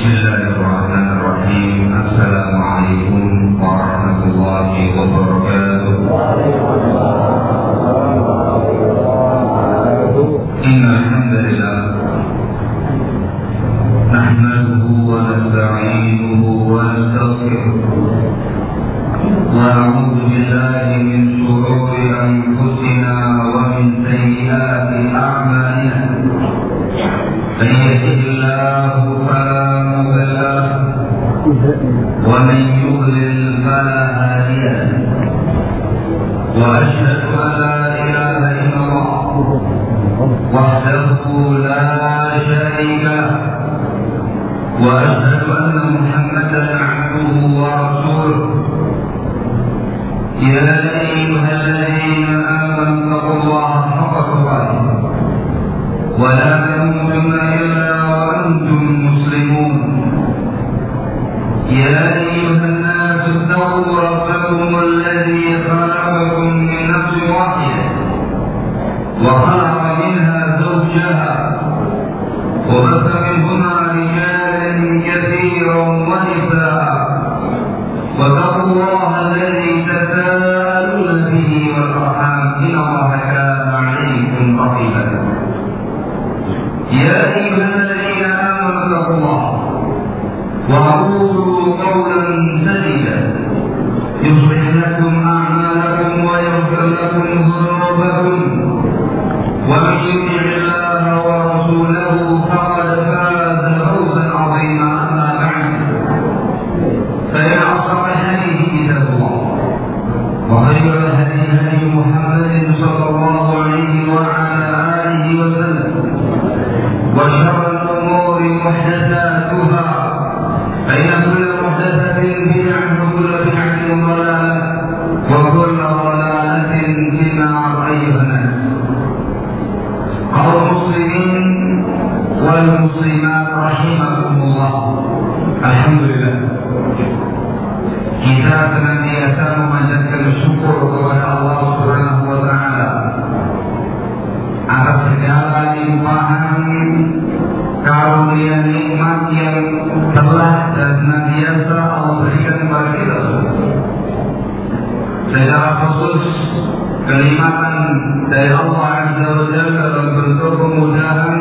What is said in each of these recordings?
Bismillahirrahmanirrahim. Assalamualaikum warahmatullahi wabarakatuh. Innal hamdalillah nahmaduhu wa nasta'inuhu wa nastaghfiruh wa na'udzu billahi min shururi anfusina wa min sayyiati a'malina. من يهده الله فلا مضل له ومن يضلل فلا هادي له واشهد ان لا اله الا الله وحده لا شريك له واشهد ان محمدا عبده ورسوله يا ايها الذين امنوا اتقوا الله حق تقاته ولا تموتن إلا وأنتم مسلمون يا أيها الناس اتقوا ربكم الذي خلقكم من نفس واحدة وخلق منها زوجها وبث منهما رجالا كثيرا ونساء واتقوا الله الذي تساءلون به والأرحام إن الله كان عليكم رقيبا يا أيها الذين آمنوا اتقوا الله وقولوا قولا سديدا يصلح لكم أعمالكم ويغفر لكم ذنوبكم ومن يطع الله ورسوله فقد فاز فوزا عظيما. أما بعد فإن أصدق الحديث كتاب الله وخير الهدي هدي محمد صلى الله عليه وعلى آله وسلم وشر الأمور محدثاتها فإن كل محدثة بدعة وكل بدعة ضلالة وكل ضلالة في النار. أيها الناس قوم المسلمين والمسلمات رحمكم الله. Alhamdulillah, kita senantiasa memanjatkan syukur kepada Allah Subhanahu wa taala atas segala limpahan karunia nikmat yang telah dan senantiasa Allah berikan kepada kita. Secara khusus kenikmatan dari Allah Azza wa Jalla dalam bentuk kemudahan,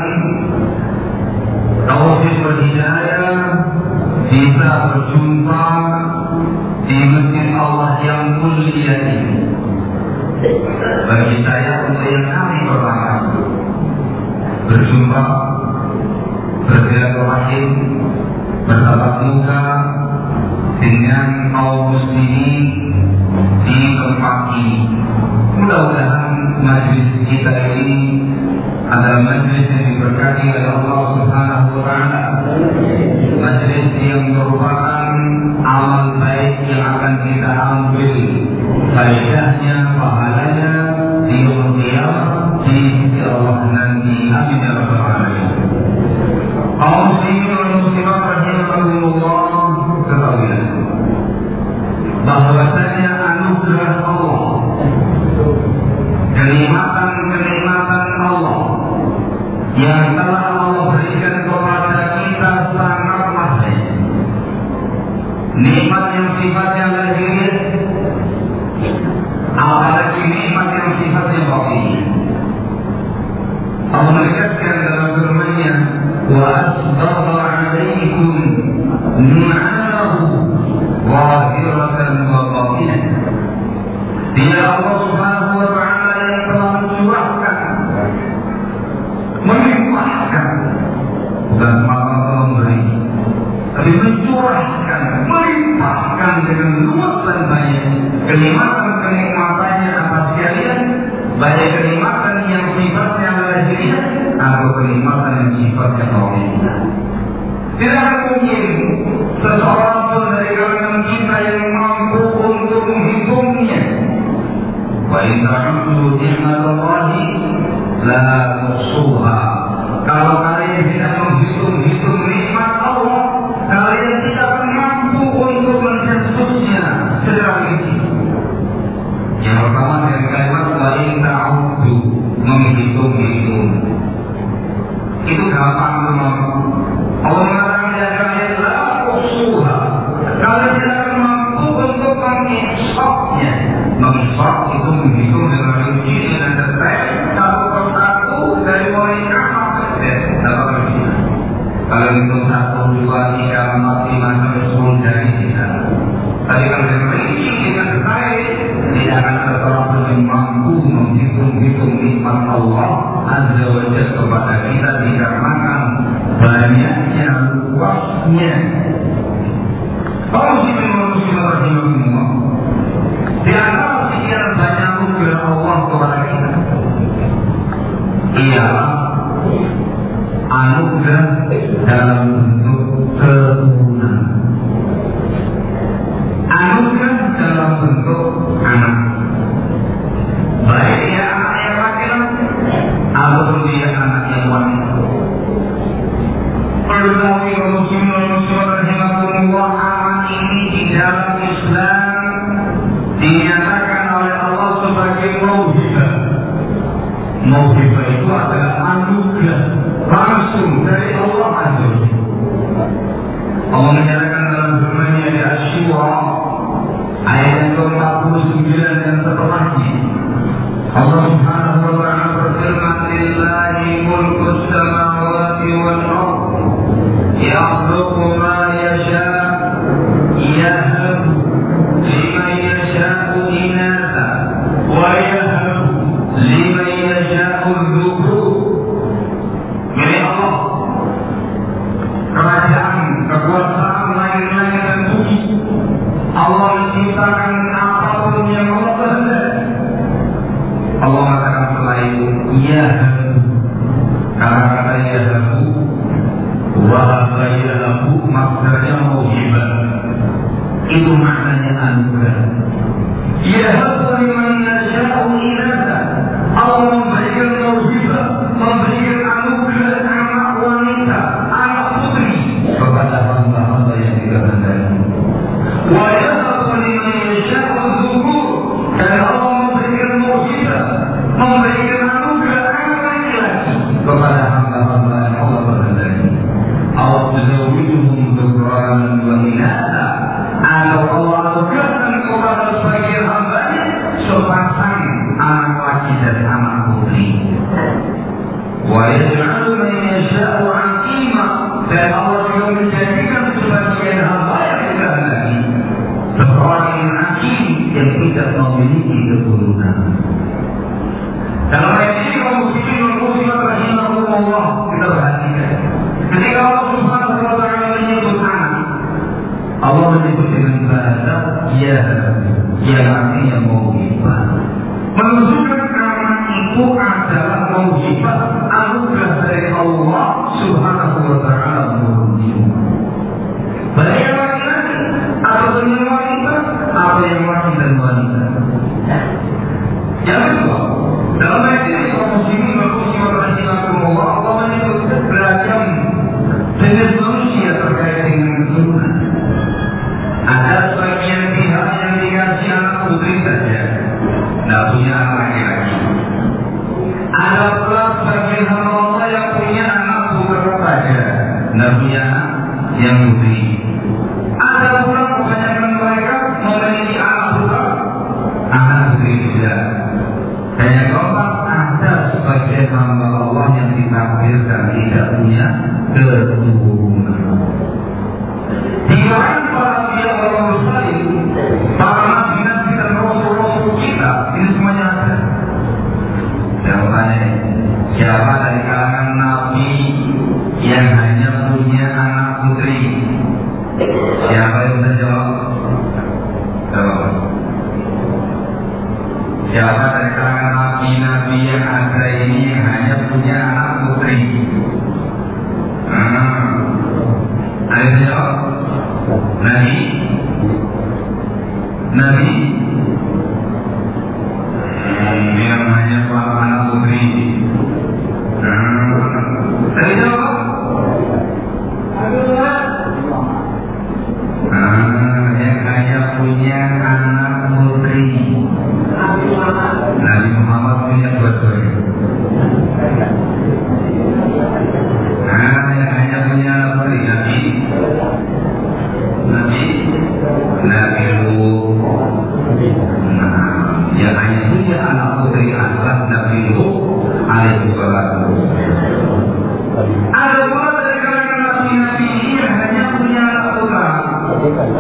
taufik berhidayah, bisa berjumpa di masjid Allah yang mulia ini. Bagi saya untuk yang kami pertama berjumpa, bersilaturahim, bertatap muka dengan kaum muslimin di tempat ini. Mudah-mudahan majlis kita ini adalah majlis yang diberkati oleh Allah Subhanahu wa taala, majlis yang merupakan amal baik yang akan kita ambil faedahnya, pahalanya di yaumul qiyamah di sisi Allah nanti. Amin ya rabbal alamin. Kaum muslimin dan muslimat rahimakumullah, ketahuilah bahwasanya anugerah Allah, kenikmatan Allah yang telah Allah berikan kepada kita sangat mahal. Nikmat yang sifatnya lahiriah, apalagi nikmat yang sifatnya batiniyah. Allah menegaskan dalam firman-Nya, wa asbagha 'alaikum ni'amahu zahiratan wa batinah. Dia Allah Subhanahu wa taala yang telah mencurahkan, melimpahkan, bukan malah memberi, tapi mencurahkan, melimpahkan dengan luas dan banyak kenikmatan-kenikmatannya atas kalian, baik kenikmatan yang sifatnya lahiriah atau kenikmatan yang sifatnya batiniyah. Tidak mungkin seseorang pun dari kalangan kita yang mampu untuk menghitungnya. Wa in ta'uddu ni'matallahi la tuhsuha. Kalau kalian tidak menghitung nikmat Allah, kalian tidak mampu untuk mencentusnya secara rinci. Yang pertama dengan kalimat wa in ta'uddu, menghitung. Itu gampang teman. Allah mengatakan Kalau itu 1, 2, 3, 4, 5 sampai 10 dari kita. Tapi kalau demikian dengan baik, tidak akan seseorang yang mampu menghitung-hitung nikmat Allah Azza wa Jalla kepada kita dikarenakan banyaknya luasnya. Kalau muslim rahimahullah, di antara sekian banyak anugerah Allah kepada kita, ialah anugerah dalam bentuk keturunan, anugerah dalam bentuk anak, baik dia anak yang laki-laki ataupun dia anak yang wanita. Perlawi muslim rahimahullah, anak ini di dalam Islam dinyatakan oleh Allah sebagai mauhibah. Mauhibah itu adalah anugerah langsung dari Allah Azza wa Jalla. Allah menyatakan dalam firman-Nya di Asy-Syura ayat 49 dan setelahnya. Allah Subhanahu wa ta'ala berfirman, "Lillahi mulkus samawati wal ardh, yakhluqu ma yasha', yahabu liman yasha'u inatha wa yahabu liman yasha'u dhukur." Milik Allah kerajaan, kekuasaan langit-langit dan bumi. Allah menciptakan apapun yang Allah kehendaki. Allah mengatakan selain yahabu, kata-kata yahabu, wahaba yahabu maksudnya mauhibah. Itu maknanya anugerah. Yahabu liman yasha'u inatha. Allah memberikan mauhibah, memberikan anugerah anak wanita, anak putri kepada hamba-hamba yang dikehendaki. Wa yahabu liman yasha'u dhukur. Dan Allah memberikan mauhibah, memberikan anugerah anak laki-laki kepada hamba-hamba yang Allah kehendaki. Allah tuzawwijuhum dhukranan wa inatha. Atau Allah anugerahkan kepada sebagian hamba-Nya sepasang anak laki dan anak putri. Wa yaj'alu man yasha'u 'aqima. Dan Allah juga menjadikan sebagian hamba yang dikehendaki seorang yang aqim, yang tidak memiliki keturunan. Dalam ayat ini kaum muslimin rahimahullah, kita perhatikan ketika Allah Subhanahu wa ta'ala menyebut anak, Allah menyebut dengan bahasa ya, yang artinya mauhibah, menunjukkan anak itu adalah mauhibah, anugerah dari Allah Subhanahu wa ta'ala. Baik yang laki-laki atau yang wanita, atau yang laki dan wanita. Yang kedua, dalam ayat ini kaum muslimin rahimahullah, Allah menyebut beragam jenis manusia terkait dengan keturunan. Ada sebagian pihak yang dikasih anak putri saja, tidak punya anak laki-laki. Ada pula sebagian hamba Allah yang punya anak putra saja, tidak punya anak yang putri. Ada pula kebanyakan mereka memiliki anak putra, anak putri tidak. Dan yang keempat, ada sebagian hamba Allah yang ditakdirkan tidak punya keturunan. Di kalangan para anbiya wal mursalin, para nabi-nabi dan rasul-rasul kita, ini semuanya ada. Jawabannya, siapa dari kalangan nabi yang hanya punya anak putri? Siapa yang bisa jawab? Jawab. Siapa dari kalangan nabi-nabi yang ada ini yang hanya punya anak putri? Ada yang jawab? Nabi yang hanya anak putri. Tadi jawab? Yang hanya punya anak putri. Nabi Muhammad punya dua putri. Yang hanya punya anak putri Nabi Lut,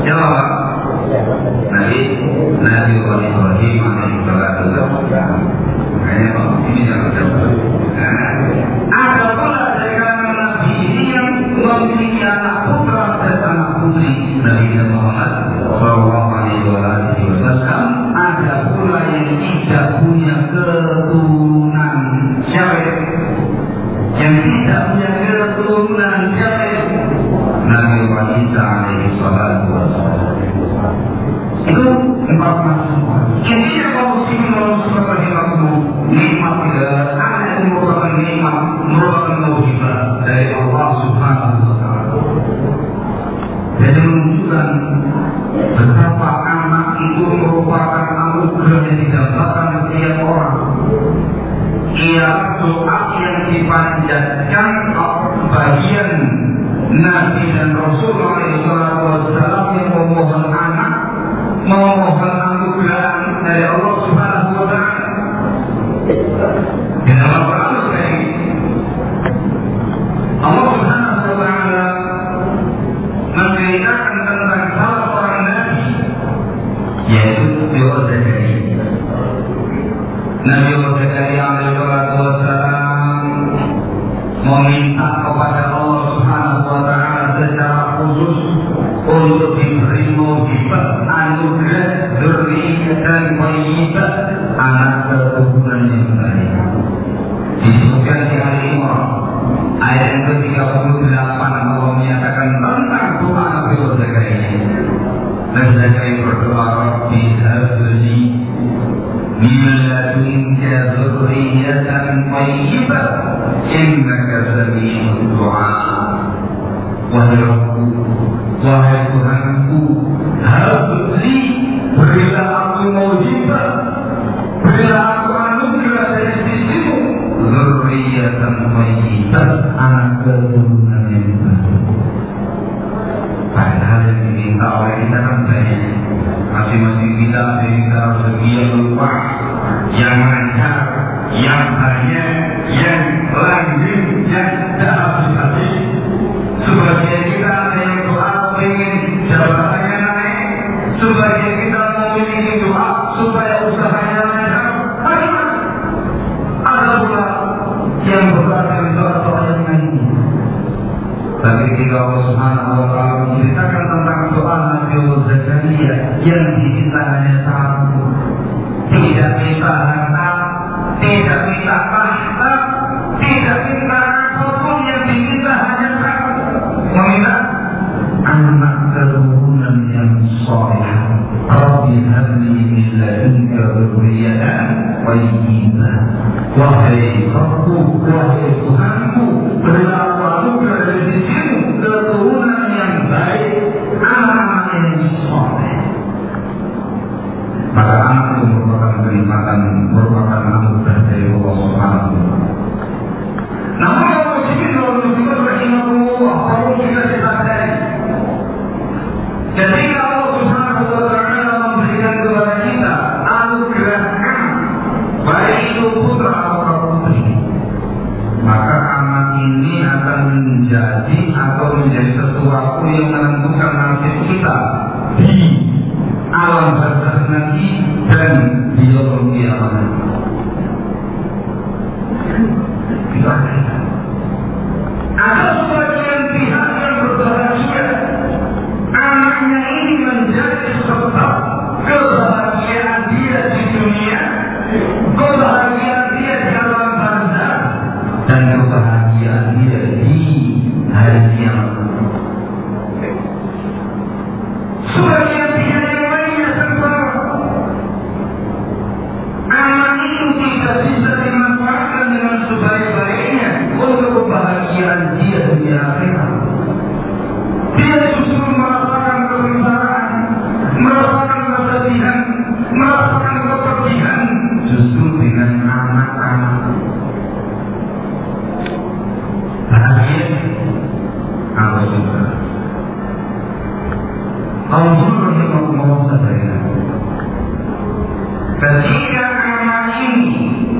Siapa? Nabi Ibrahim alaihissalam. Makanya Pak, ini yang terjadi. Ada pula dari kalangan Nabi ini yang memiliki anak putra dan anak putri Nabi Muhammad Sallallahu Alaihi Wasallam. Ada pula yang tidak punya keturunan. Siapa? Yang tidak punya keturunan siapa? Nabi Isa alaihissalam. Itu 4 masalah. Intinya kalau muslimin seperti itu nikmat anak itu merupakan nikmat, merupakan mukjizat dari Allah Subhanahu wa Ta'ala. Jadi menunjukkan betapa anak itu merupakan anugerah yang didapatkan setiap orang. Ia doa yang dipanjatkan bagian Nabi dan Rasulullah SAW yang memohon anak, memohon anugerah dari Allah Subhanahu wa Ta'ala. Di dalam Al-Quran Allah Subhanahu wa Ta'ala menceritakan tentang salah seorang Nabi, yaitu Zakaria. Nabi Zakaria alaihissalam meminta kepada Allah Subhanahu wa Ta'ala secara khusus untuk diberi mukjizat anugerah dzurriyyatan thayyibah, anak keturunan yang baik. Disebutkan di Al-Imran ayat yang ke-38 Allah menyatakan tentang doa Nabi Zakaria. Nabi Zakaria berdoa, Rabbi habli min ladunka dzurriyyatan thayyibah innaka sami'ud du'a. Wahai Rabbu, wahai Tuhanku, habli, berilah aku mukjizat, berilah aku anugerah dari sisimu, dzurriyyatan thayyibah, anak keturunan yang baik. Padahal yang diminta oleh kita kan banyak. Masing-masing kita diminta rezeki yang luas, yang lancar, yang banyak, yang lanjut, yang tak habis-habis. Sebagian kita ada yang doa ingin jabatannya naik, sebagian kita memiliki doa supaya usahanya lancar. Bagaimana? Ada pula yang berdoa dari doa-doa yang lain. Tapi ketika Allah Subhanahu wa Ta'ala menceritakan tentang doa Nabi Zakaria yang diminta hanya satu, tidak minta harta, tidak minta tahta, tidak minta apapun, yang diminta hanya satu, meminta anak keturunan yang saleh. Rabbi habli min ladunka dzurriyyatan thayyibah. Wahai Rabbku, wahai Tuhanku, berilah aku anugerah dari sisimu keturunan yang baik, anak yang saleh. Maka anak itu merupakan kenikmatan, merupakan anugerah dari Allah Subhanahu wa Ta'ala. Namun kalau muslimin wal-muslimat rahimahullah, perlu kita sadari, ketika Allah Subhanahu wa Ta'ala memberikan kepada kita anugerah anak, baik itu putra atau putri, maka anak ini akan menjadi sesuatu yang menentukan nasib kita di alam barzakh nanti dan di yaumul qiyamah. Ada sebagian pihak yang berbahagia anaknya ini menjadi sebab kebahagiaan dia di dunia, kebahagiaan dia di alam barzakh, dan kebahagiaan dia di hari kiamat. Sebagian pihak yang lainnya sebab anak itu tidak bisa dimanfaatkan dengan sebaik-baiknya untuk kebahagiaan dia di akhirat. Dia justru merasakan kegembiraan, merasakan kesedihan, merasakan kepedihan justru dengan anak-anak. Bahagia kalau suka. Allah mau sadari. Ketika anak ini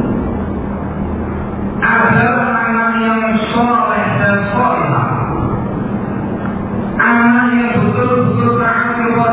adalah anak yang soleh dan solehah, anak yang betul-betul taat kepada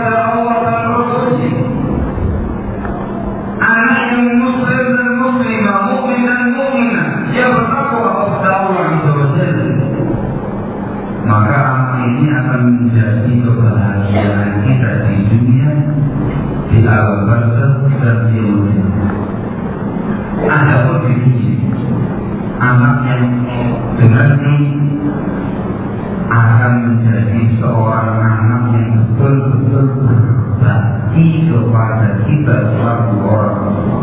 menjadi kebahagiaan kita di dunia, di alam barzakh dan di dunia. Ada pun di dunia, anak yang dengar ini akan menjadi seorang anak yang betul-betul berbakti kepada kita selaku orang tua.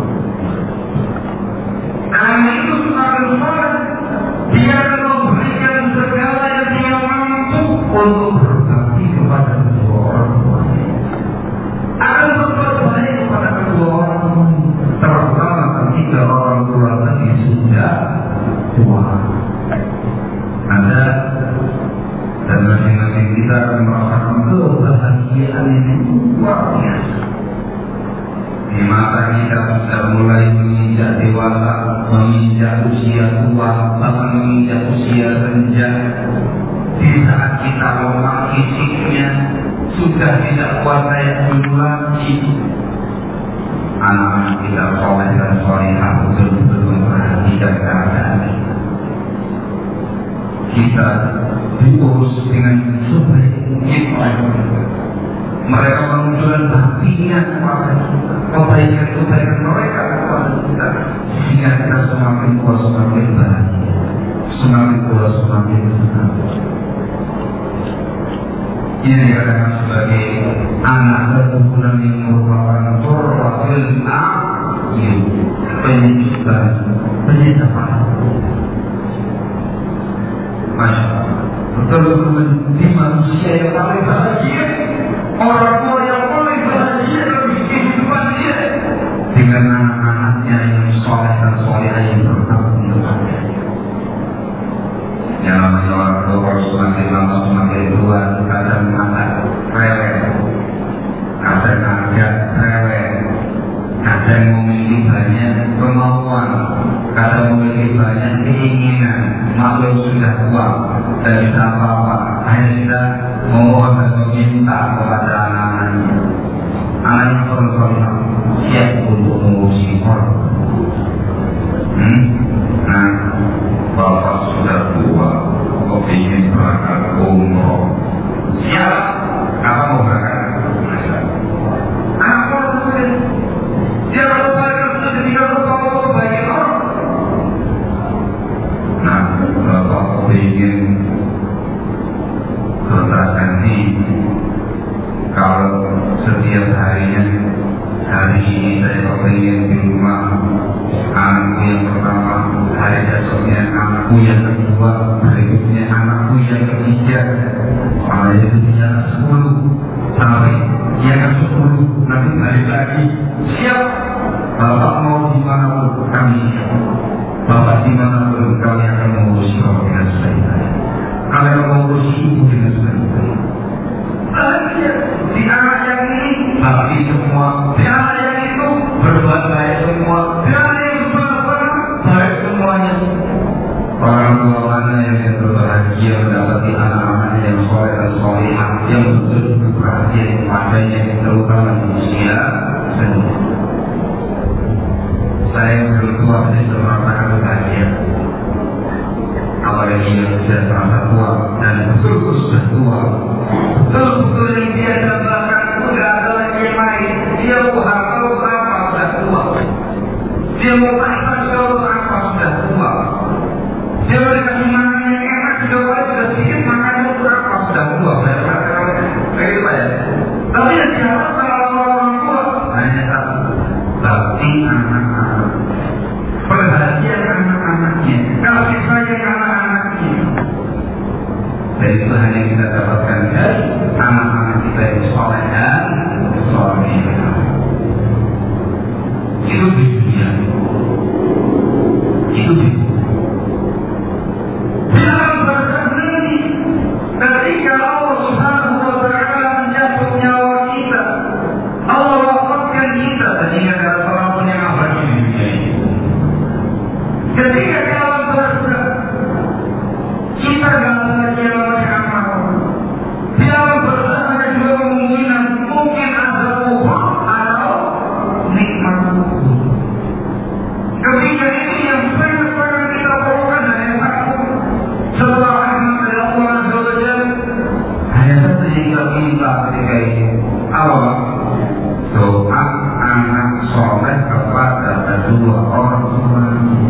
Anak itu semakin soleh, dia akan memberikan segala yang dia mampu untuk berbakti kepada kedua orang tuanya. Akan berbuat baik kepada kedua orang tuanya, terutama ketika orang tua tadi sudah tua. Ada dan masing-masing kita akan merasakan kebahagiaan yang luar biasa. Di mata kita sudah mulai menginjak dewasa, menginjak usia tua, bahkan menginjak usia senja. Di saat kita lemah fisiknya, sudah tidak kuat kayak dulu lagi. Anak-anak kita soleh dan solehah betul-betul memperhatikan keadaan kita diurus dengan sebaik mungkin. Mereka menunjukkan baktinya kepada kita, kebaikan mereka kepada kita, sehingga kita semakin tua semakin bahagia, semakin tua semakin senang. Ini dikatakan sebagai anak keturunan yang merupakan qurratul a'yun, penyusupan, penyedapaan. Masya Allah, betul-betul di manusia yang paling bahagia, orang tua yang paling bahagia dalam kehidupan dia, dengan anak-anaknya yang soleh dan solehah yang berbakti kepadanya. Yang namanya orang tua semakin lama semakin tua, kadang agak rewel, kadang agak rewel, kadang memiliki banyak kemauan, kadang memiliki banyak keinginan. Maklum sudah tua dan bisa apa-apa, hanya kita memohon dan meminta kepada anak-anaknya. Anak yang soleh siap untuk mengurusi orang. Nah, bapak sudah tua, kepingin berangkat umroh. Siap, apa mau berangkat? Apa maksudnya? Dia kalau berangkat sudah tidak lupa bagi orang. Nah, bapak kepingin bertransaksi. Kalau setiap harinya, hari ini saya kepingin di rumah anakku yang pertama, hari besoknya anakku yang kedua, berikutnya anakku yang ketiga, malah itu bisa 10 sampai dia kan 10, nanti balik lagi. Siap, bapak mau dimanapun kami siap. Bapak dimanapun kami akan mengurusi bapak dengan sebaik-baik. Kalian mengurusi ibu dengan sebaik-baik. Bahagia di anak yang ini bakti semua, di anak yang itu berbuat baik semua, di anak yang berbuat baik semuanya. Orang tua mana yang berbahagia mendapati anak-anak yang soleh dan solehah yang betul-betul perhatian kepadanya, terutama di usia senja. kita minta ketika itu apa? Doa anak soleh kepada kedua orang tua.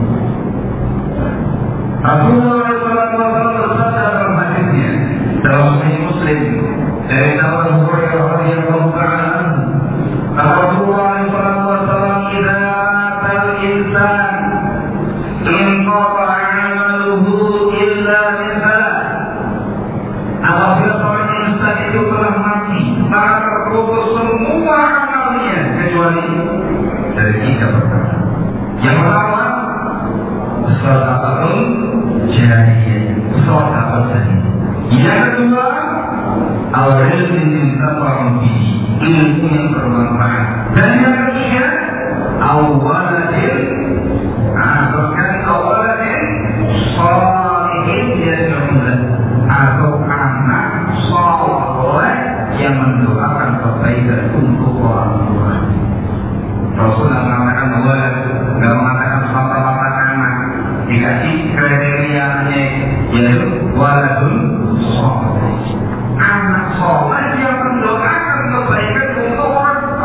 Rasulullah SAW bersabda dalam hadisnya dalam Sahih Muslim dari Abu Hurairah radhiyallahu ta'ala anhu, Rasulullah SAW idza atal insan inqata 'amaluhu illa min salat. Apabila seorang insan itu telah mati, maka terputus semua amalnya kecuali dari 3 perkara. Yang pertama, sedekahun jariyah, sedekah jariyah. Yang kedua, al-ilmu yantafa'u bihi, ilmu yang bermanfaat. Dan yang ketiga, awaladin, bahkan awaladin shalihin yad'ulah, atau anak saleh yang mendoakan kebaikan untuk orang tua. Rasulullah mengatakan walad, tidak mengatakan mata-mata anak. Dikasih kriterianya yaitu waladun saleh, anak saleh yang mendoakan kebaikan untuk orang tua.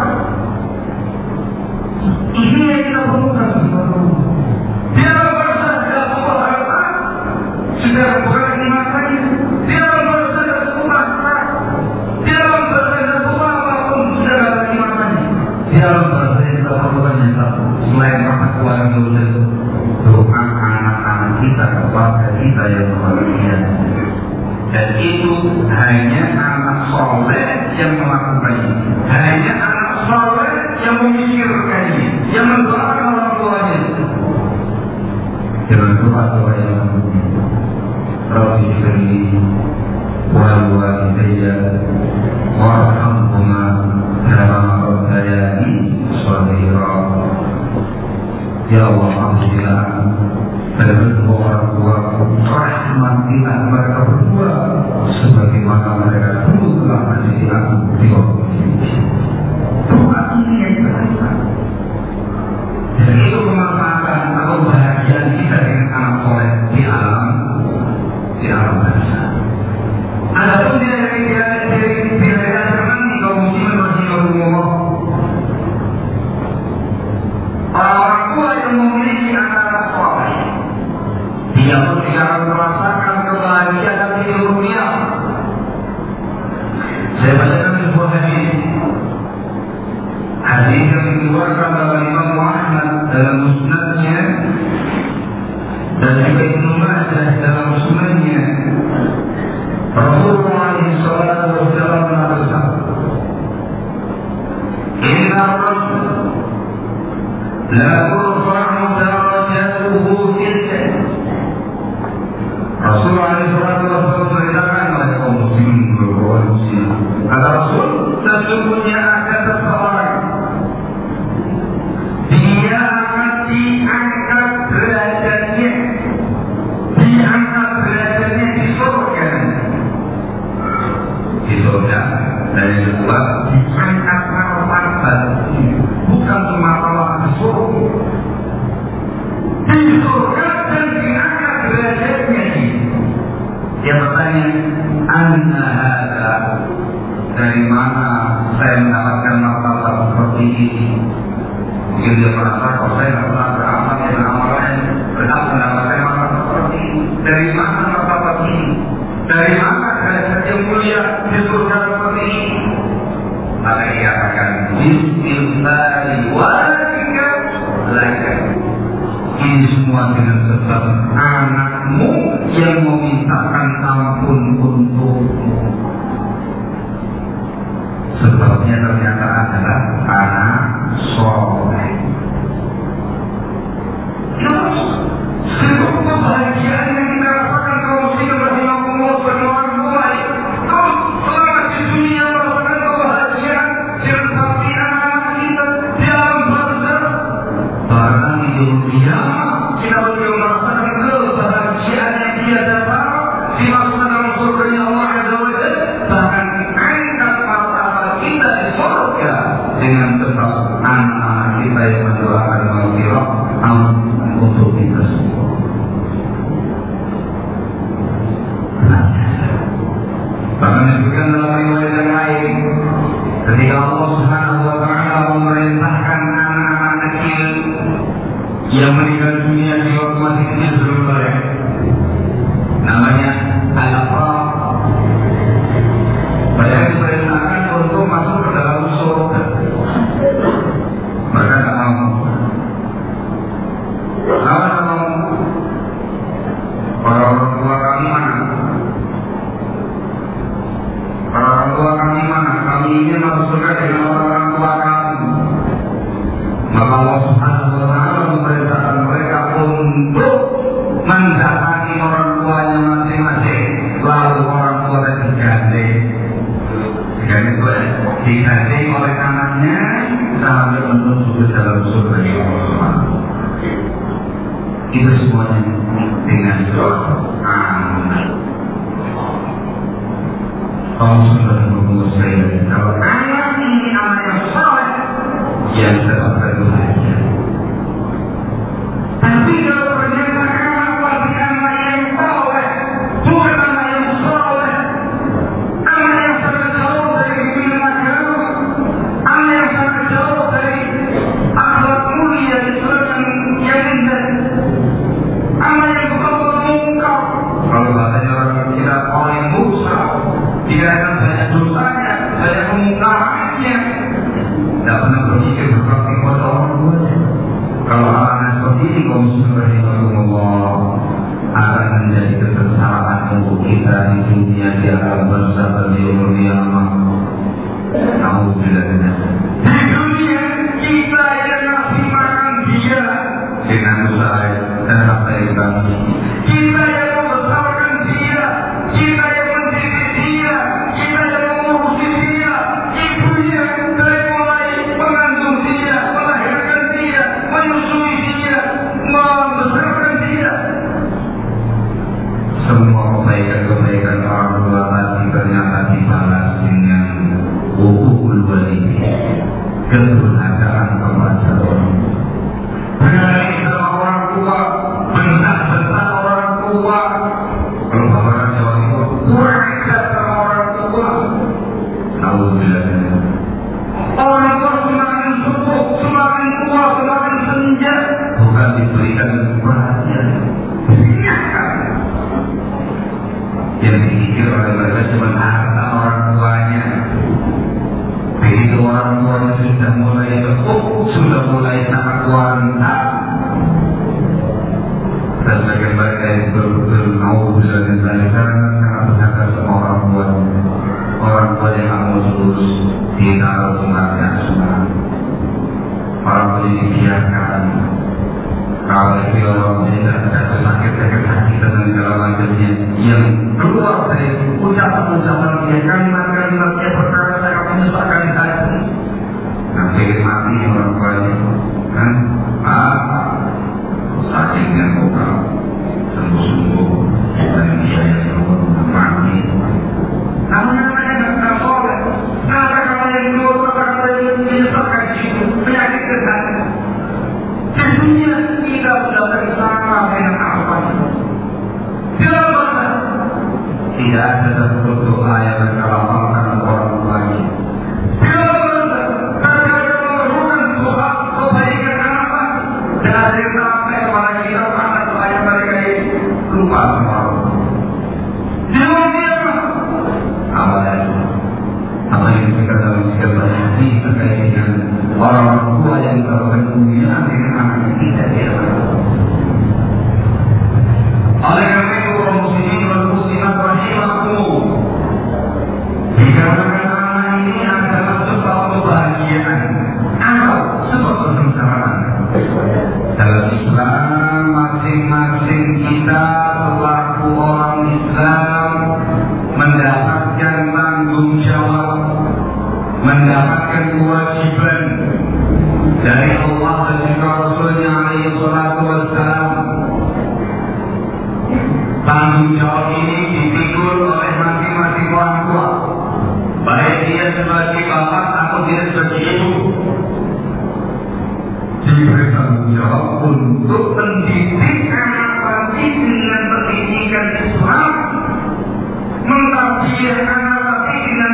Ini yang kita perlukan. Dia merasa tidak butuh harta, sudah bukan nikmatnya. Dia merasa tidak butuh harta, dia merasa tidak butuh apapun, sudah ada nikmatnya. Dia merasa tidak perlukan yang satu selain rahmat Tuhan yang luas. Doa anak-anak kita kepada kita yang bahagia. Dan itu hanya anak soleh yang melakukannya, hanya anak soleh yang memikirkannya, yang mendoakan orang tuanya. Jangan doa yang Rabbi firli wal walidayya warhamhuma kama rabbayani shaghira. Ya Allah, ampunilah pada kedua orang tua, rahmatilah mereka berdua sebagaimana mereka dulu telah mendidik aku di waktu ini. Doa ini yang kita. Dan itu kemanfaatan atau bahagia kita dengan anak soleh di alam bangsa. Adapun tidak nanti kaum muslimin rahimahumullah, orang tua yang memiliki anak soleh, dia pun tidak akan merasakan kebahagiaan di dunia. Saya bacakan sebuah hadis yang dikeluarkan oleh Imam Ahmad dalam musnadnya dan juga Ibnu Majah dalam sunannya. Rasulullah SAW bersabda, Inna Rasul la turfa'u darajatuhu fil jannah. Rasulullah SAW beritakan oleh kaum muslimin, kata Rasul, sesungguhnya ada seseorang, dia akan diangkat derajatnya di surga. Di surga. Dan yang kedua, diangkat martabat, bukan semata-mata di surga. Di surga dan diangkat derajatnya. Dia bertanya, anna hadza, dari mana saya mendapatkan martabat seperti ini? Mungkin dia merasa kalau saya tidak pernah beramal dan amalan berhak mendapatkan martabat seperti ini. Dari mana martabat ini? Dari mana derajat yang mulia di surga seperti ini? Maka dia akan bismillah walika laka. Ini semua dengan sebab anakmu yang memintakan ampun untukmu. Sebabnya ternyata adalah anak soleh. Sebab kebahagiaan yang kita rasakan kaum muslimin rahimahumullah sebagai orang tua, kau selamat di dunia merasakan kebahagiaan dengan sakti anak kita di alam barzakh. Bahkan di dunia kita juga merasakan kebahagiaan yang dia dapat di masa dalam surganya Allah Azza wa Jalla. Bahkan diangkat martabat kita di surga dengan sebab anak Disebutkan dalam riwayat yang lain, ketika Allah Subhanahu wa Ta'ala memerintahkan anak-anak kecil yang meninggal dunia di waktu masih kecil sebelum balik, namanya al-Aqrab. Mereka diperintahkan untuk masuk ke dalam surga. Mereka tak mau. Kenapa tak mau? Orang tua kami mana? Orang tua kami mana? Kami ingin masuk surga dengan orang tua kami. Maka Allah Subhanahu wa Ta'ala memerintahkan mereka untuk mendatangi orang tuanya masing-masing. Lalu orang tua digandeng. Digandeng oleh tangannya sampai menuju ke dalam surga Allah. Itu semuanya dengan doa. Amin. Kaum sudah menunggu saya. Kalau anak ini anak yang soleh, yang tetap berbahagia. Tapi kalau ternyata anak bagi anak yang soleh, bukan anak yang soleh, anak yang sangat jauh dari ilmu agama, anak yang sangat jauh dari akhlak mulia Islam yang indah, anak yang betul-betul mungkar. Kalau bahasanya orang kita paling musa, tidak akan banyak dosanya, banyak kemungkarannya. Tidak pernah berpikir berbakti kepada orang tuanya. Kalau anak seperti ini, kaum muslimin rahimahumullah, akan menjadi kesengsaraan untuk kita di dunia, di alam barzakh dan di yaumul qiyamah. Alhamdulillah. Di dunia kita yang ngasih makan dia dengan usaha dan harta yang kami. Kita yang membesarkan dia, kita yang mendidik dia, kita yang mengurusi dia, ibunya dari mulai mengandung dia, melahirkan dia, menyusui dia, membesarkan dia. Semua kebaikan-kebaikan orang tua tadi ternyata dibalas dengan hukukul walidain, kedurhakaan kepada orang. Berani sama orang tua, bentak-bentak orang tua. Kalau orang Jawa Timur, kurang ajar sama orang tua. Alhamdulillah. Orang tua semakin sepuh, semakin tua, semakin senja, bukan diberikan perhatian, dipindahkan. Yang dipikir oleh mereka cuma harta orang tuanya. Begitu orang tuanya sudah mulai sepuh, sudah mulai sangat wanita, dan bagi mereka yang betul-betul naudzubillah min dzalik, sangat berharga sama orang tuanya. Orang tua yang tak mau lulus ditaruh di panti asuhan. Orang tua dibiarkan. Kalau itu orang tua tidak sakit-sakit hati dan segala macamnya yang keluar dari ucapan-ucapan dia, kalimat-kalimat dia perkara sangat menyusahkan hati. Nanti mati orang tuanya, kan? Sakitnya kau sungguh-sungguh dan dia yang mati. Namun namanya tidak soleh. Kata-kata yang keluar, kata-kata yang menyusahkan jiwa, penyakit kesehatan. Di dunia kita sudah bersama dengan apa? Tidak ada satu doa yang terkalahkan orang tuanya. Dari sampai kepada kita anak saya mereka ini lupa semua. Dia apa yang kita dalam segala hati terkait dengan orang tua yang melakukan pembinaan dengan anak kita dia. Oleh karena itu kaum muslimin wal muslimat rahimakumullah, dikarenakan anak ini adalah sebab kebahagiaan atau sebab kesengsaraan. Dalam Islam masing-masing kita selaku orang Islam mendapatkan tanggung jawab, mendapatkan kewajiban dari Allah dan juga Rasulnya alaihi salatu wassalam. Tanggung jawab ini dipikul oleh masing-masing orang tua, baik dia sebagai bapak atau dia sebagai ibu. Diberi tanggung jawab untuk mendidik anak dengan pendidikan Islam, mentarbiyah anak dengan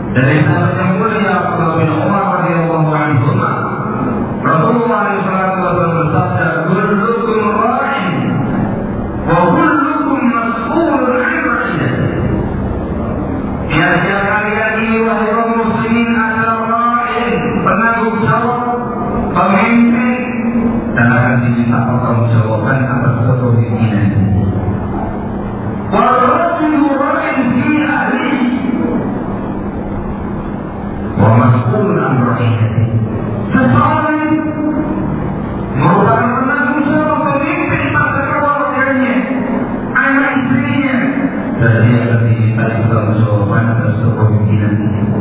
Dari sahabat yang mulia Abdullah bin Umar radhiyallahu anhu, Rasulullah SAW bersabda, "Kullukum ra'in wa kullukum mas'ulun 'an ra'iyatihi." Tiap-tiap kalian ini wahai kaum muslimin adalah ra'in, penanggung jawab, pemimpin, dan akan diminta pertanggungjawaban atas kepemimpinan. Wa rajulu ra'in fi ahlihi wa mas'ulun 'an ra'iyatihi. Seseorang merupakan penanggung jawab, pemimpin pada keluarganya, anak istrinya, dan dia akan diminta pertanggungjawaban atas kepemimpinan.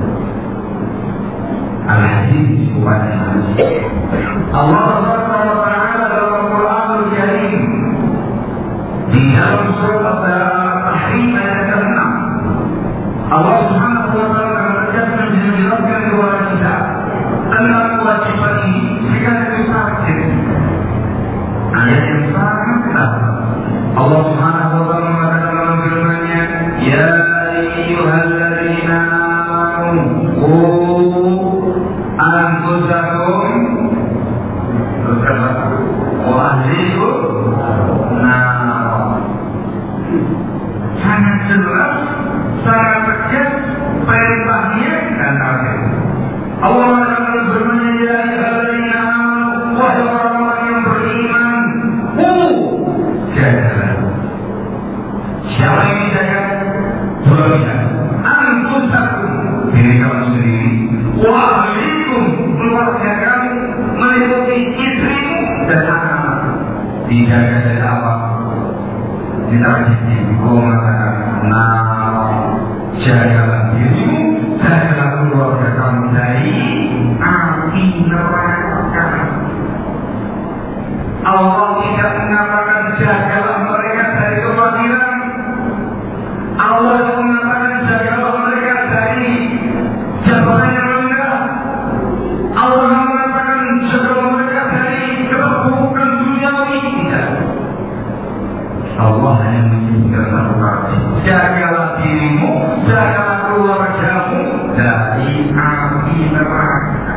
Al-Hadis bukan Allah Subhanahu wa taala dalam Al-Qur'anul Karim di dalam surat Al-Tahrim ayat 6, Allah Subhanahu wa taala menegaskan dan menjelaskan kepada kita tentang kewajiban ini sekali disakit. Ayat yang sangat ketat. Allah Subhanahu wa taala mengatakan dalam firman-Nya, "Ya ayyuhalladzina amanu anfusakum wa ahlikum nar." Sangat jelas, sangat tegas perintahnya dan target. Allah mengatakan firman-Nya, "Ya ayyuhalladzina amanu", wahai orang-orang yang beriman, jagalah. Siapa yang dijaga? Dua pihak. Anfusakum, diri kamu sendiri, wa ahlikum, keluarga kamu, meliputi istrimu dan anak-anak. Dijaga dari apa? Ditarjiti. Allah mengatakan, jagalah dirimu, jagalah keluarga kamu dari api neraka. Allah tidak mengatakan jagalah mereka dari kebatilan. Allah mengatakan jagalah mereka dari jabatan yang rendah. Allah mengatakan jagalah mereka dari keburukan duniawi. Tidak. Allah hanya menyebutkan satu kali, jagalah dirimu, jagalah keluargamu dari api neraka.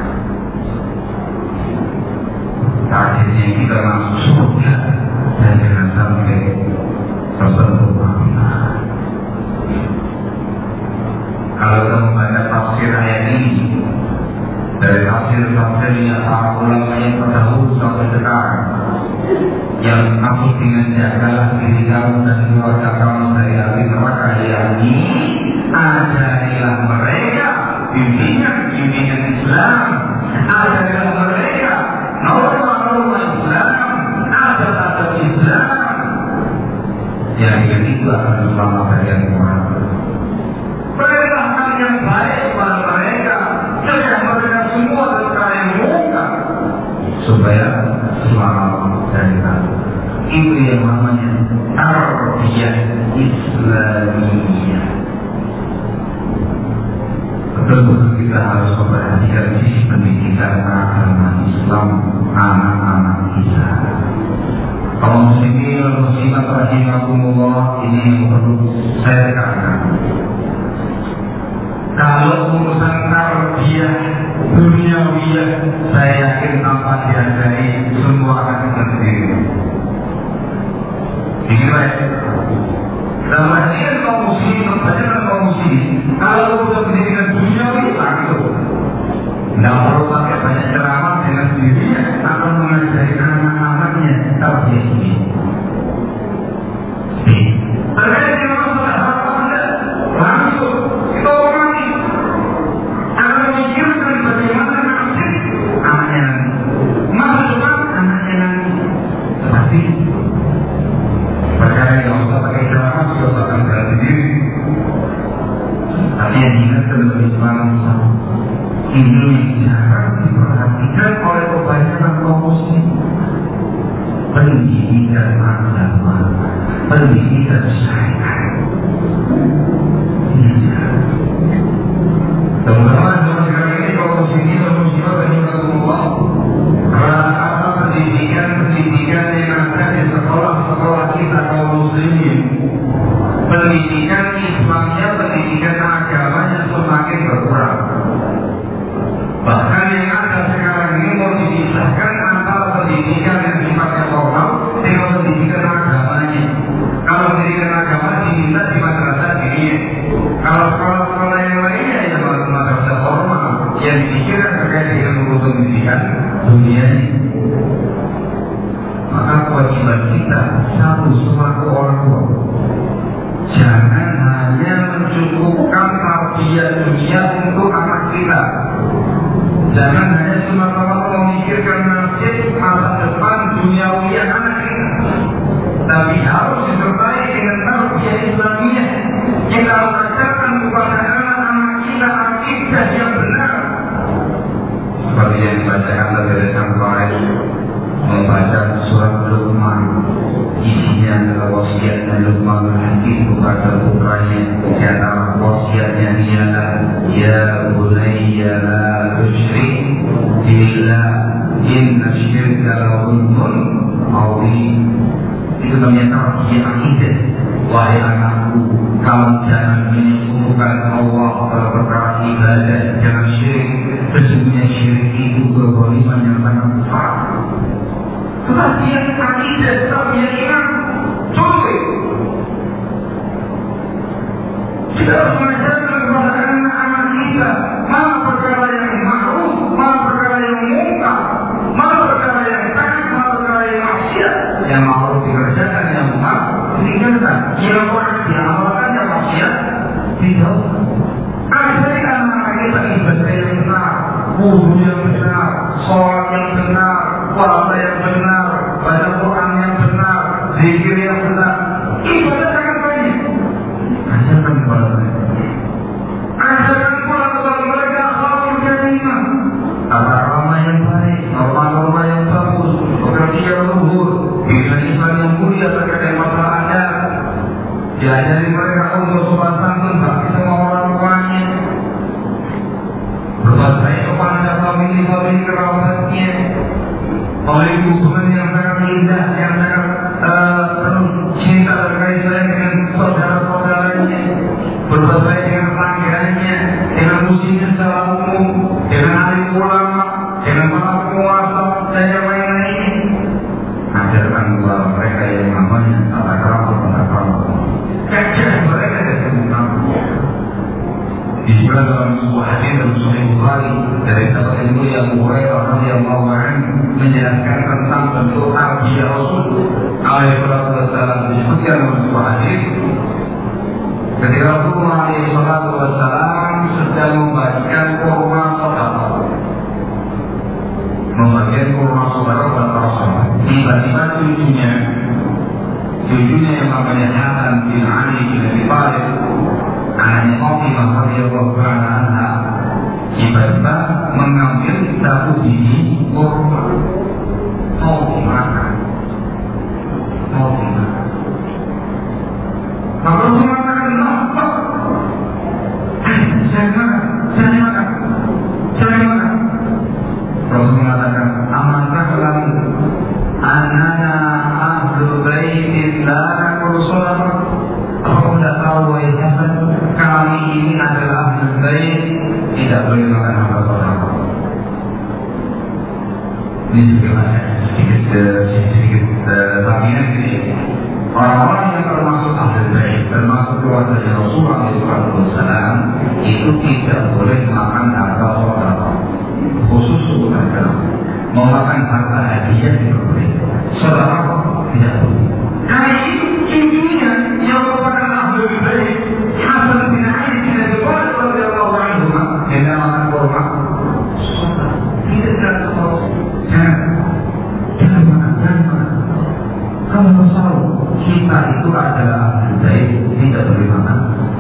Akhirnya kita masuk surga dan jangan sampai tersentuh api. Kalau kita membaca tafsir ayat ini dari tafsir yang para ulama yang terdahulu sampai sekarang, yang maksud dengan jagalah diri kamu dan keluarga kamu dari api neraka, yakni ajarilah mereka bimbingan Islam, ajarilah mereka norma-norma Islam, adat-adat Islam, yang itu akan selamat dari Tuhan. Perintahkan yang baik kepada mereka, cegah mereka semua dari perkara yang mungkar, supaya selamat dari Tuhan. Itu yang namanya tarbiyah Islamiyah. Betul-betul kita harus memperhatikan sisi pendidikan agama Islam anak-anak kita. Kaum muslimin dan muslimat rahimakumullah, ini yang perlu saya katakan. Kalau urusan tarbiyah duniawiyah, saya yakin tanpa diajari semua akan kita sendiri. Dikira dalam artian kaum muslimin, pelajaran kaum muslimin, kalau urusan pendidikan duniawi, itu tidak perlu pakai banyak ceramah, dengan sendirinya akan mengajari anak-anaknya tarbiyah ini. Terkait dengan masalah harapan langsung kita orangnya akan memikirkan bagaimana nasib anaknya nanti, masa depan anaknya nanti. Tetapi perkara yang usah pakai ceramah, sudah akan berarti diri. Tapi yang diingatkan oleh Islam ini jarang diperhatikan oleh kebanyakan kaum muslim. Pendidikan agama, pendidikan syariat. Teman-teman, zaman sekarang ini kaum muslimin dan muslimat rahimakumullah, rata-rata pendidikan yang ada di sekolah-sekolah kita kaum muslimin, pendidikan Islamnya, pendidikan agamanya semakin berkurang. sekolah-sekolah yang lainnya yang madrasah formal yang dipikirkan terkait dengan urusan pendidikan dunia ini. Maka kewajiban kita satu selaku orang tua, jangan hanya mencukupkan tarbiyah dunia untuk anak kita. Jangan hanya semata-mata memikirkan nasib masa depan duniawi anak kita, tapi harus disertai dengan tarbiyah Islamiyah. Kita harus ajarkan kepada anak-anak kita akidah yang benar. Seperti yang dibacakan dari sampai membaca surat Luqman, isinya adalah wasiatnya Luqman Hakim kepada putranya. Di antara wasiatnya ialah ya bunayya la tusyrik billah inna syirka la zulmun adzim. Itu namanya tarbiyah akidah. Wahai anakku, kamu jangan menyekutukan Allah pada perkara ibadah, jangan syirik. Sesungguhnya syirik itu kezaliman yang sangat besar. Tarbiyah akidah, tarbiyah iman, contoh. Kita harus mengajarkan kepada anak-anak kita mana perkara yang ma'ruf, mana perkara yang munkar, mana perkara yang taat, mana perkara yang maksiat. Yang ma'ruf dikerjakan, yang munkar ditinggalkan, yang taat diamalkan, yang maksiat dijauhkan. Ajarkan anak kita ibadah yang benar, wudu yang benar, sholat yang benar, puasa yang benar, baca Quran yang benar, zikir yang benar. Ibadah sangat banyak. Ajarkan kepada mereka. Ajarkan pula kepada mereka akhlak karimah, tata krama yang baik, norma-norma yang bagus, pekerti yang luhur, Islam yang mulia terkait masalah adab. Diajari mereka untuk sopan santun bagi semua orang tuanya, berbuat baik kepada famili kerabatnya, memiliki hubungan yang sangat indah, yang sangat penuh cinta terkait dengan saudara-saudaranya, berbuat baik dengan tetangganya, dengan muslim secara umum, dengan alim ulama, dengan para penguasa dan yang lain-lain. Ajarkan kepada mereka yang namanya tata krama. Kajian mereka dari semua. Disebutkan dalam sebuah hadis dalam Sahih Bukhari dari sahabat yang mulia Abu Hurairah radhiyallahu anhu menjelaskan tentang bentuk tarbiyah Rasul alaihi wasallam. Disebutkan dalam sebuah hadis ketika Rasulullah alaihi wasallam sedang membagikan kurma sedekah, membagikan kurma sedekah kepada Rasulullah. Tiba-tiba cucunya yang namanya Hasan bin Ali bin Abi Thalib, anaknya Fatimah radhiyallahu anha, tiba-tiba mengambil satu biji kurma, mau dimakan. Maka dia mengatakan, "Kenapa? Jangan makan. Rasul mengatakan, "Amankah kamu anana ahlu baitillah Rasulullah?" Kamu tidak tahu wahai Hasan, kami ini adalah ahlu bait, tidak boleh makan apa-apa. Ini juga sedikit sambingan ini. Orang-orang yang termasuk ahlu bait, termasuk keluarga Rasulullah SAW, itu tidak boleh makan apa-apa. Khusus untuk mereka memakan harta hadiah tidak boleh, saudara tidak boleh. Karena itu cucunya yang merupakan ahli bait Hasan bin Ali bin Abi Thalib radhiyallahu anhu yang makan kurma, tidak jangan makan. Kamu tahu kita itu adalah ahli bait, tidak boleh makan.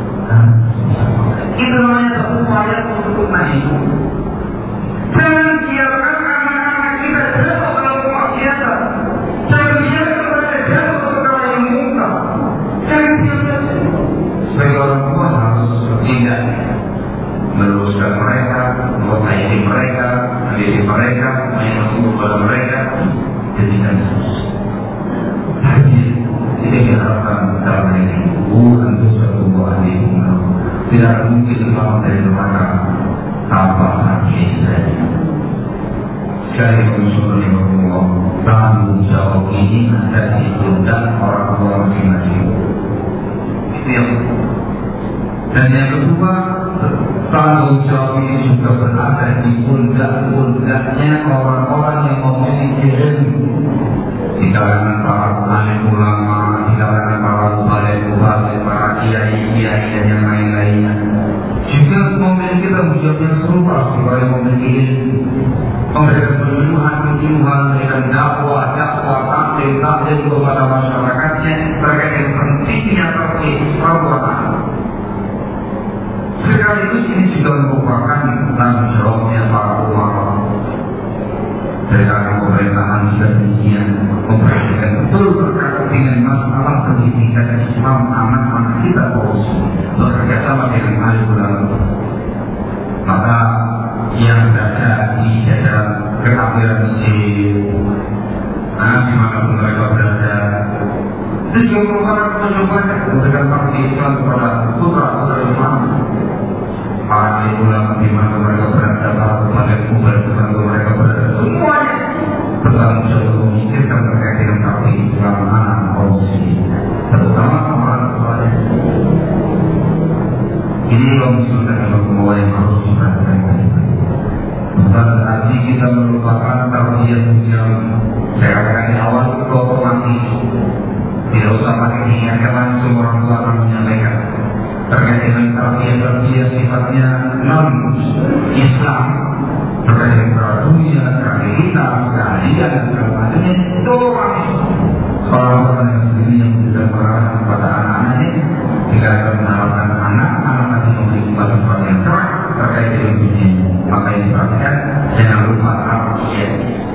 Itu namanya upaya untuk naik. Jangan biarkan anak-anak kita jatuh dalam kemaksiatan. Jangan biarkan mereka jatuh ke perkara yang munkar. Jangan biarkan. Sebagai orang tua harus bertindak, meluruskan mereka, memperbaiki mereka, mendidik mereka, menyentuh kepada mereka, jadikan hadir. Ini diharapkan dalam ini. Bukan sesuatu buah ini. Tidak mungkin keluar dari neraka tanpa hadir saja. Sekali mengusulkan Allah, tanggung jawab ini ada di pundak orang tua masing-masing. Itu yang Dan yang kedua, tanggung jawab ini juga berada di pundak-pundaknya orang-orang yang memiliki ilmu, di kalangan para alim ulama, di kalangan para bupati, para kiai-kiai dan yang lain-lainnya. Juga memiliki tanggung jawab yang serupa sebagai yang memiliki ilmu, memberikan penyuluhan, memberikan dakwah, taklim kepada masyarakatnya terkait dengan pentingnya tauhid perbuatan. Sekaligus ini juga merupakan tanggung jawabnya para ulama. Dari kalangan pemerintahan juga demikian, memperhatikan betul berkaitan dengan masalah pendidikan Islam anak-anak kita terus bekerja sama dengan ahli ulama. Maka yang berada di jajaran keakhiran masjid, di mana pun mereka berada, itu juga merupakan percobaan memberikan bakti Islam kepada putra-putra Islam. Para ulama di mana mereka berada, para pemimpin umat di mereka berada, semuanya bertanggung jawab memikirkan terkait dengan bakti Islam anak kaum muslimin, terutama orang tuanya. Ini kaum muslimin adalah semua yang harus diperhatikan. Bukan berarti kita melupakan tarbiyah yang saya katakan di awal otomatis tidak usah pakai diingatkan langsung orang tua akan menyampaikan terkait dengan tarbiyah sifatnya non Islam, terkait dengan dunia, kreativitas, keahlian dan sebagainya. Itu orang yang sendiri yang tidak mengarahkan kepada anak-anaknya, jika akan menawarkan anak-anak nanti memiliki batas yang keras terkait dengan dunia, maka yang diperhatikan jangan lupa tarbiyah.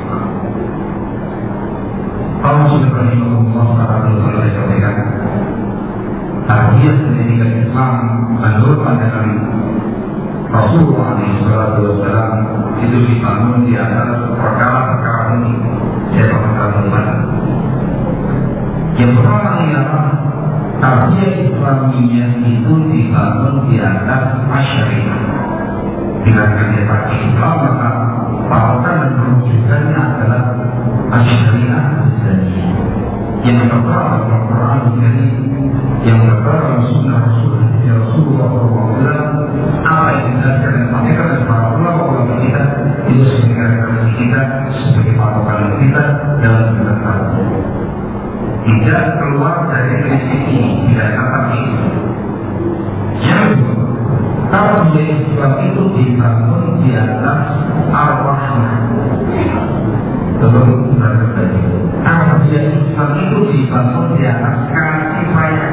Kalau sudah berhubung para ulama sampaikan, tarbiyah pendidikan Islam menurut pandangan Rasulullah SAW itu dibangun di atas perkara-perkara ini. Saya perkara-perkara. Yang pertama ialah tarbiyah Islamiyah itu dibangun di atas syariat. Bila kita pakai Islam maka patokan dan perwujudannya adalah syariat Islamiyah. Yang pertama Al-Quran Al-Karim, yang pertama Sunnah Rasulullah SAW, apa yang dijelaskan dan disampaikan oleh para ulama kita itu sebagai referensi kita, sebagai patokan kita dalam belajar. Tidak keluar dari prinsip ini, tidak dapat itu. Yang kedua, tarbiyah Islam itu dibangun di atas ar-rahmah. Sebelum tadi, tarbiyah Islam itu dibangun di atas kasih sayang.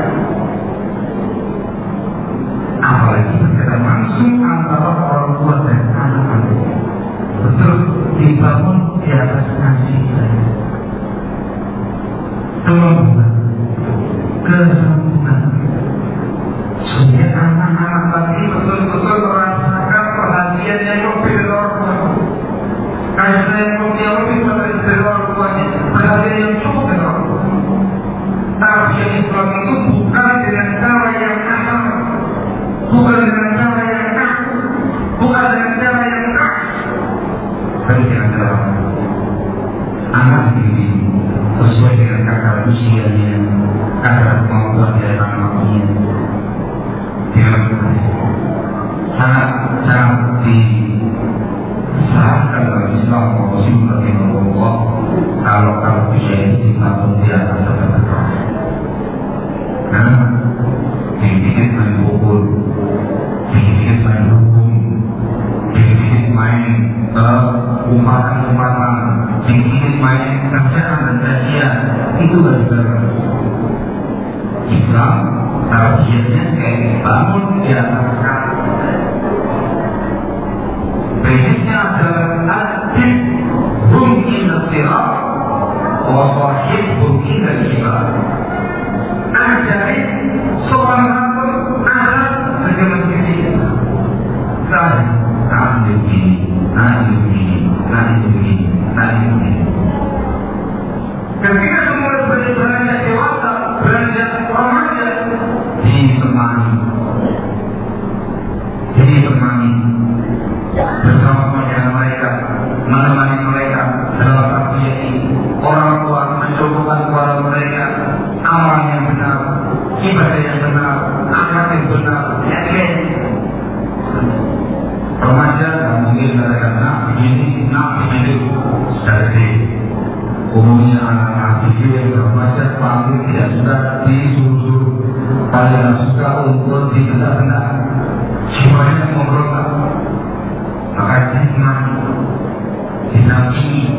Apalagi berkaitan langsung antara orang tua dan anak-anak. Betul, dibangun di atas kasih sayang. Kesempurnaan. Sehingga anak-anak tadi betul-betul merasakan perhatian yang lebih dari orang tua. Kasih sayang yang lebih dari orang tuanya, perhatian yang cukup dari orang tua. Tarbiyah Islam itu bukan dengan cara yang kasar, bukan dengan cara yang kaku, bukan dengan cara yang keras, tapi dengan cara anak ini sesuai dengan kadar usianya, kadar kemampuan dari anak-anaknya. Sangat disarankan dalam Islam Rasulullah kalau bisa dibangun di atas kata-kata. Karena dikit main pukul, dikit main hukum, dikit main umpatan, dikit main kerjaan dan kajian, itu adalah Islam. Tarbiyahnya kayak dibangun di atas kata. Prinsipnya adalah adib mungkin al-sirat wa sahib mungkin al-jibat. Ajari seorang hamba ada segala sisi. Nah ini. Ketika semua beranjak dewasa, beranjak remaja, ditemani bersama dengan mereka, menemani mereka dalam tarbiyah ini. Orang tua mencontohkan kepada mereka amal yang benar, ibadah yang benar, akhlak yang benar, yang Jadi umumnya anak kecil remaja pamit tidak suka disuruh-suruh, paling suka untuk dikenal-kenal, jiwanya memberontak, maka hikmah dinampingi,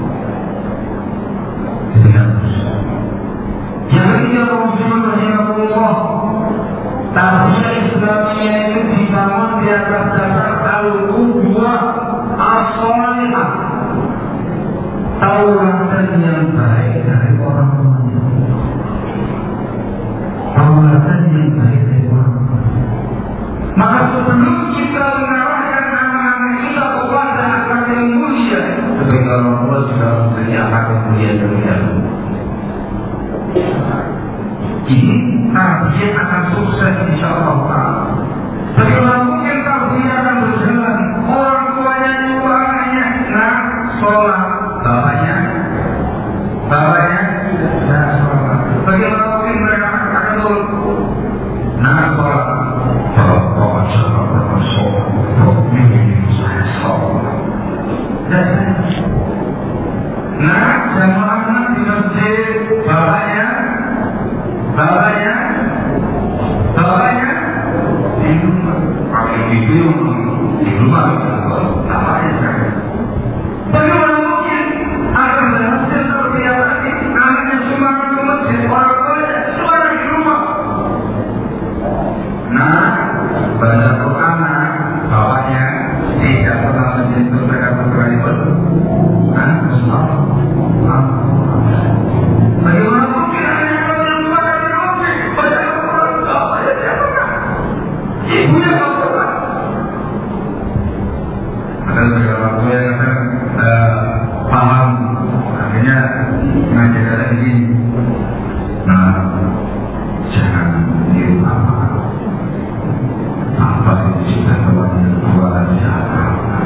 yang ketiga kaum muslimin rahimahullah, tarbiyah Islamiyah itu dibangun di atas dasar al-qudwah as-salihah, tauladan yang baik dari orang tuanya, tauladan yang baik dari orang tuanya. Maka sebelum kita mengarahkan anak-anak kita kepada akhlak yang mulia, sebagai orang tua juga memberi akhlak yang mulia demikian. Ini tarbiyah akan sukses insyaallah taala. Bagaimana mungkin tarbiyah akan berjalan? Orang tuanya itu anaknya nak sholat, bapaknya tidak sholat. Bagaimana mungkin mereka akan turun? Nak sholat, bapak sholat, saya sholat. Nah, jamaah di masjid, bapaknya di rumah. Kalau di rumah, bapaknya saya. Bagaimana mungkin akan berhasil terbiasa lagi? Anaknya cuma ke masjid, orang tuanya cuma di rumah. Nah, baca Quran, bapaknya tidak pernah menyentuh mereka sekalipun. Bagaimana mungkin anaknya kalau makan di rumah, baca Quran, bapaknya tidak pernah. Ibunya tidak pernah. Ada beberapa orang yang paham, akhirnya mengajarkan ini. Nah, jangan niru apa itu cinta kepada dua siapa.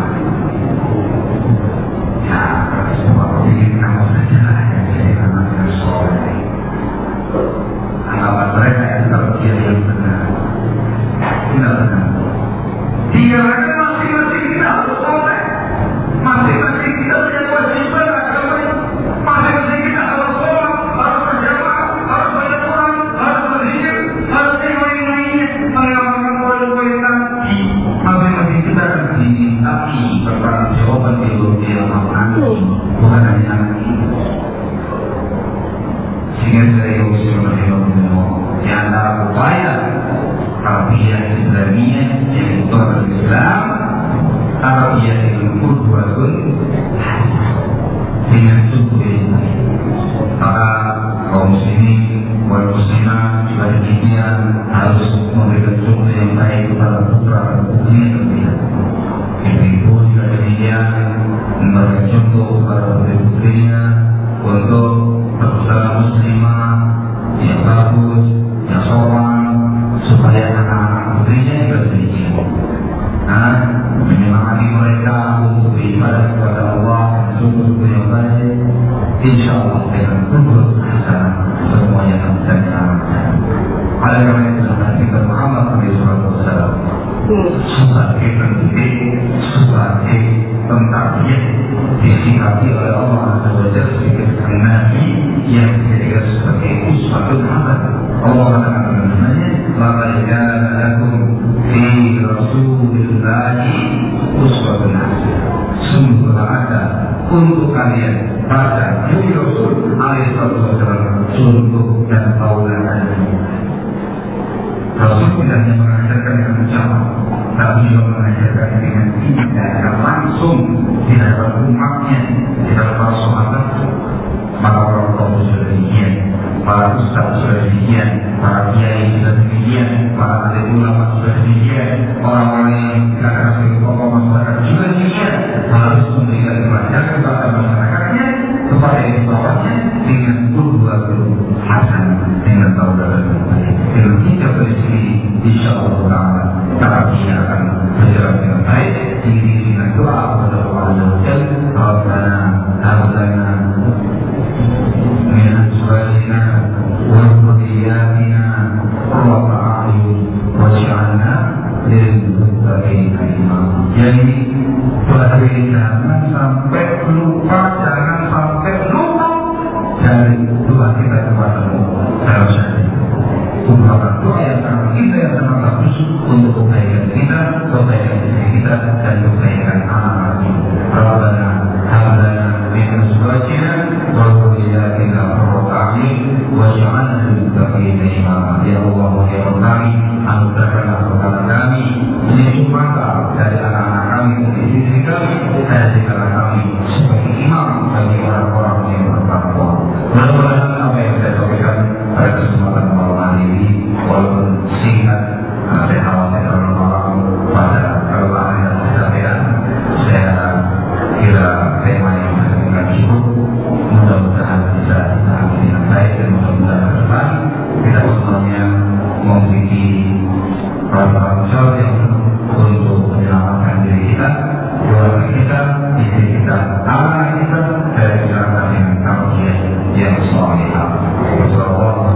Ya, semua ingin kamu saja yang jadi anak yang soleh. Anggapan mereka adalah dia yang benar. Tidak benar. Dia masing-masing kita harus soleh. Masing-masing kita punya kewajiban agama. Masing-masing kita harus sholat, harus berjamaah, harus baca Quran, harus berzikir, harus lain-lainnya, mengamalkan poin-poin tadi. Masing-masing kita akan dimintai pertanggungjawaban di dunia nanti, bukan hanya nanti. Sehingga saya di antara upaya tarbiyah Islamiyah yaitu Islam, tarbiyah dengan qudwatun dengan contoh yang baik. Maka kaum muslimin wal muslimah juga demikian harus memberikan contoh yang baik kepada putra dan putri terlihat. Ibu juga demikian memberikan contoh kepada putri-putrinya untuk berusaha muslimah yang bagus, yang sopan, supaya anak-anak putrinya juga demikian. Menyemangati mereka untuk beribadah kepada Allah dan sungguh yang baik. Insya Allah dengan kubur hasanah semuanya akan menjadi anak. Oleh karena itu Nabi Muhammad SAW sebagai pendidik, sebagai pentarbiyah disikapi oleh Allah sebagai Nabi yang dijadikan sebagai uswatun hasanah. Allah mengatakan mengenai laqad kana lakum fi Rasulillahi uswatun hasanah. Sungguh ada untuk kalian pada Nabi Rasul alaihi wasallam contoh dan tauladan. Rasul tidak hanya mengajarkan dengan ucapan, tapi juga mengajarkan dengan tindakan langsung di dalam umatnya, di dalam para sahabat. Maka orang tua sudah demikian, para ustaz sudah demikian, para kiai sudah demikian, para alim ulama sudah demikian, orang-orang yang dikatakan sebagai tokoh masyarakat juga demikian. Harus memberikan pelajaran kepada masyarakatnya, kepada yang bawahnya dengan qudwatun hasanah, dengan tauladan yang baik. Dengan tiga prinsip ini, insya Allah taala tarbiyah akan berjalan dengan baik. Ini dengan doa kepada Allah Azza wa Jalla, Rabbana hab lana min azwajina wa dhurriyyatina qurrata a'yun waj'alna lil sebagai imam. Jadi jangan sampai lupa, jangan sampai lupa dari doa kita kepada Allah. Harus ada merupakan doa yang sangat indah, yang sangat bagus untuk kebaikan kita, kebaikan diri kita, dan kebaikan anak-anak kita. Rabbana hablana min azwajina wa dhurriyyatina qurrata a'yun waj'alna lil muttaqina imama. Ya Allah, ya Rabb, anugerahkanlah kepada kami petunjuk mata dari anak-anak kami, dari istri kami, dan jadikanlah kami sebagai imam bagi orang-orang yang bertakwa. Mudah-mudahan apa yang saya sampaikan pada kesempatan malam hari ini, walaupun singkat, saya khawatir kalau malam pada kalau yang saya kira tema yang sangat cukup. Mudah-mudahan bisa kita ambil dengan baik, dan mudah-mudahan ke depan kita semuanya memiliki tanggung jawab yang untuk menyelamatkan diri kita, keluarga kita, istri kita, anak kita dari neraka yang kami yang salihah.